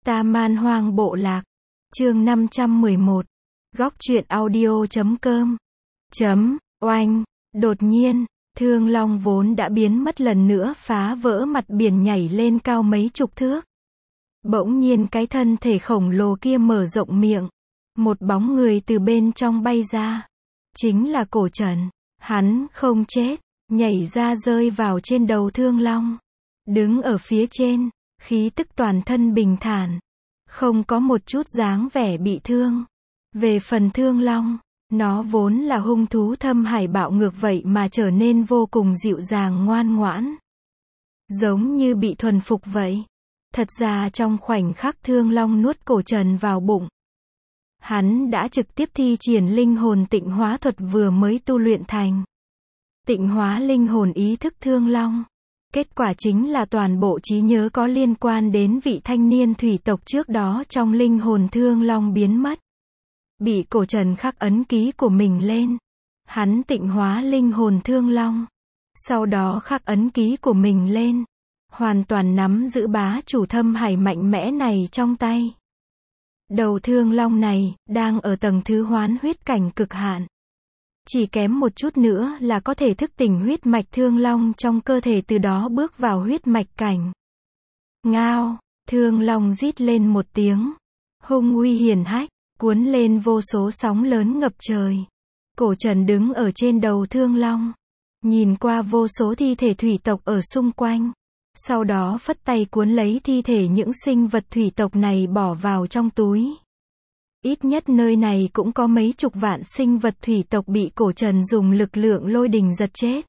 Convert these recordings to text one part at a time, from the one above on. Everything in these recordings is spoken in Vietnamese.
Ta Man Hoang Bộ Lạc. Chương 511. Góc truyện audio.com. Oanh. Đột nhiên, Thương Long vốn đã biến mất lần nữa phá vỡ mặt biển nhảy lên cao mấy chục thước. Bỗng nhiên cái thân thể khổng lồ kia mở rộng miệng. Một bóng người từ bên trong bay ra. Chính là Cổ Trần. Hắn không chết, nhảy ra rơi vào trên đầu Thương Long. Đứng ở phía trên, khí tức toàn thân bình thản. Không có một chút dáng vẻ bị thương. Về phần Thương Long, nó vốn là hung thú thâm hải bạo ngược vậy mà trở nên vô cùng dịu dàng ngoan ngoãn. Giống như bị thuần phục vậy. Thật ra trong khoảnh khắc Thương Long nuốt Cổ Trần vào bụng, hắn đã trực tiếp thi triển linh hồn tịnh hóa thuật vừa mới tu luyện thành. Tịnh hóa linh hồn ý thức Thương Long. Kết quả chính là toàn bộ trí nhớ có liên quan đến vị thanh niên thủy tộc trước đó trong linh hồn Thương Long biến mất. Bị Cổ Trần khắc ấn ký của mình lên. Hắn tịnh hóa linh hồn Thương Long. Sau đó khắc ấn ký của mình lên. Hoàn toàn nắm giữ bá chủ thâm hải mạnh mẽ này trong tay. Đầu Thương Long này, đang ở tầng thứ hoán huyết cảnh cực hạn. Chỉ kém một chút nữa là có thể thức tỉnh huyết mạch Thương Long trong cơ thể, từ đó bước vào huyết mạch cảnh. Ngao, Thương Long rít lên một tiếng. Hung uy hiển hách, cuốn lên vô số sóng lớn ngập trời. Cổ Trần đứng ở trên đầu Thương Long. Nhìn qua vô số thi thể thủy tộc ở xung quanh. Sau đó phất tay cuốn lấy thi thể những sinh vật thủy tộc này bỏ vào trong túi. Ít nhất nơi này cũng có mấy chục vạn sinh vật thủy tộc bị Cổ Trần dùng lực lượng lôi đình giật chết.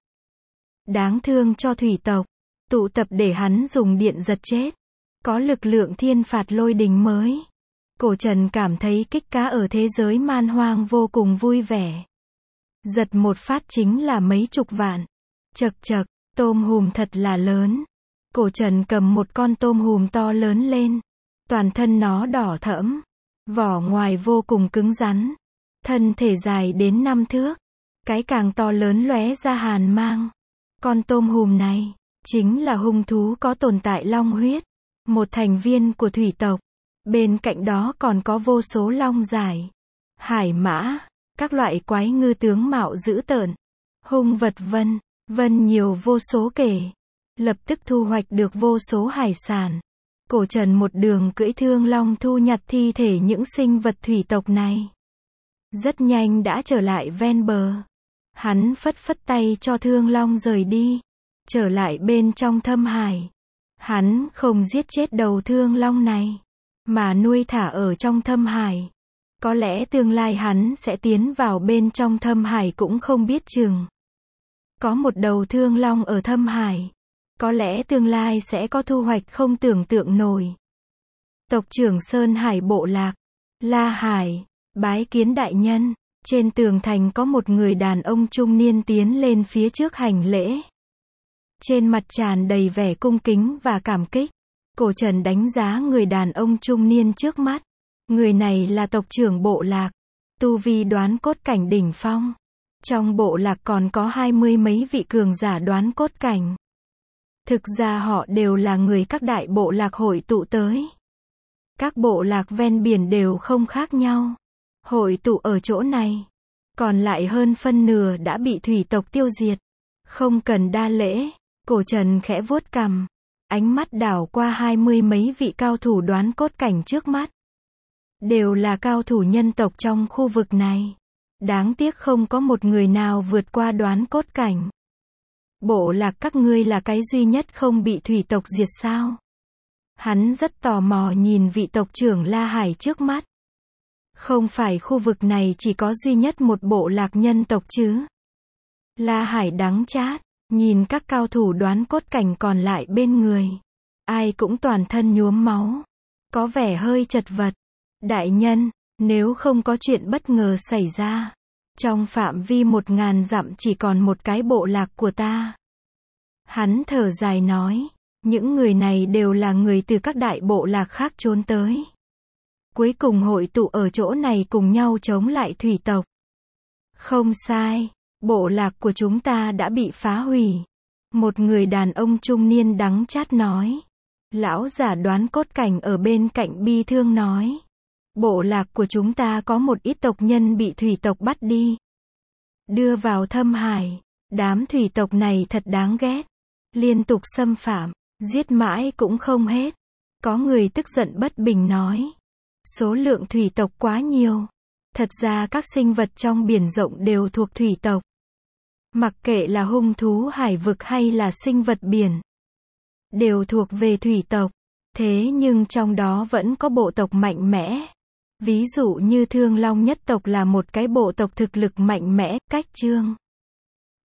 Đáng thương cho thủy tộc. Tụ tập để hắn dùng điện giật chết. Có lực lượng thiên phạt lôi đình mới. Cổ Trần cảm thấy kích cá ở thế giới man hoang vô cùng vui vẻ. Giật một phát chính là mấy chục vạn. Chậc chậc, tôm hùm thật là lớn. Cổ Trần cầm một con tôm hùm to lớn lên. Toàn thân nó đỏ thẫm. Vỏ ngoài vô cùng cứng rắn. Thân thể dài đến 5 thước. Cái càng to lớn lóe ra hàn mang. Con tôm hùm này, chính là hung thú có tồn tại long huyết. Một thành viên của thủy tộc. Bên cạnh đó còn có vô số long giải, hải mã, các loại quái ngư tướng mạo dữ tợn. Hung vật vân nhiều vô số kể. Lập tức thu hoạch được vô số hải sản. Cổ Trần một đường cưỡi Thương Long thu nhặt thi thể những sinh vật thủy tộc này. Rất nhanh đã trở lại ven bờ. Hắn phất phất tay cho Thương Long rời đi. Trở lại bên trong thâm hải. Hắn không giết chết đầu Thương Long này, mà nuôi thả ở trong thâm hải. Có lẽ tương lai hắn sẽ tiến vào bên trong thâm hải cũng không biết chừng. Có một đầu Thương Long ở thâm hải. Có lẽ tương lai sẽ có thu hoạch không tưởng tượng nổi. Tộc trưởng Sơn Hải Bộ Lạc. La Hải. Bái kiến đại nhân. Trên tường thành có một người đàn ông trung niên tiến lên phía trước hành lễ. Trên mặt tràn đầy vẻ cung kính và cảm kích. Cổ Trần đánh giá người đàn ông trung niên trước mắt. Người này là tộc trưởng bộ lạc. Tu vi đoán cốt cảnh đỉnh phong. Trong bộ lạc còn có 20 mấy vị cường giả đoán cốt cảnh. Thực ra họ đều là người các đại bộ lạc hội tụ tới. Các bộ lạc ven biển đều không khác nhau. Hội tụ ở chỗ này. Còn lại hơn phân nửa đã bị thủy tộc tiêu diệt. Không cần đa lễ. Cổ Trần khẽ vuốt cằm. Ánh mắt đảo qua 20 mấy vị cao thủ đoán cốt cảnh trước mắt. Đều là cao thủ nhân tộc trong khu vực này. Đáng tiếc không có một người nào vượt qua đoán cốt cảnh. Bộ lạc các ngươi là cái duy nhất không bị thủy tộc diệt sao? Hắn rất tò mò nhìn vị tộc trưởng La Hải trước mắt. Không phải khu vực này chỉ có duy nhất một bộ lạc nhân tộc chứ? La Hải đắng chát. Nhìn các cao thủ đoán cốt cảnh còn lại bên người. Ai cũng toàn thân nhuốm máu. Có vẻ hơi chật vật. Đại nhân, nếu không có chuyện bất ngờ xảy ra. Trong phạm vi 1000 dặm chỉ còn một cái bộ lạc của ta. Hắn thở dài nói. Những người này đều là người từ các đại bộ lạc khác trốn tới. Cuối cùng hội tụ ở chỗ này cùng nhau chống lại thủy tộc. Không sai. Bộ lạc của chúng ta đã bị phá hủy. Một người đàn ông trung niên đắng chát nói. Lão giả đoán cốt cảnh ở bên cạnh bi thương nói. Bộ lạc của chúng ta có một ít tộc nhân bị thủy tộc bắt đi. Đưa vào thâm hải. Đám thủy tộc này thật đáng ghét. Liên tục xâm phạm. Giết mãi cũng không hết. Có người tức giận bất bình nói. Số lượng thủy tộc quá nhiều. Thật ra các sinh vật trong biển rộng đều thuộc thủy tộc. Mặc kệ là hung thú hải vực hay là sinh vật biển. Đều thuộc về thủy tộc. Thế nhưng trong đó vẫn có bộ tộc mạnh mẽ. Ví dụ như Thương Long nhất tộc là một cái bộ tộc thực lực mạnh mẽ, cách Chương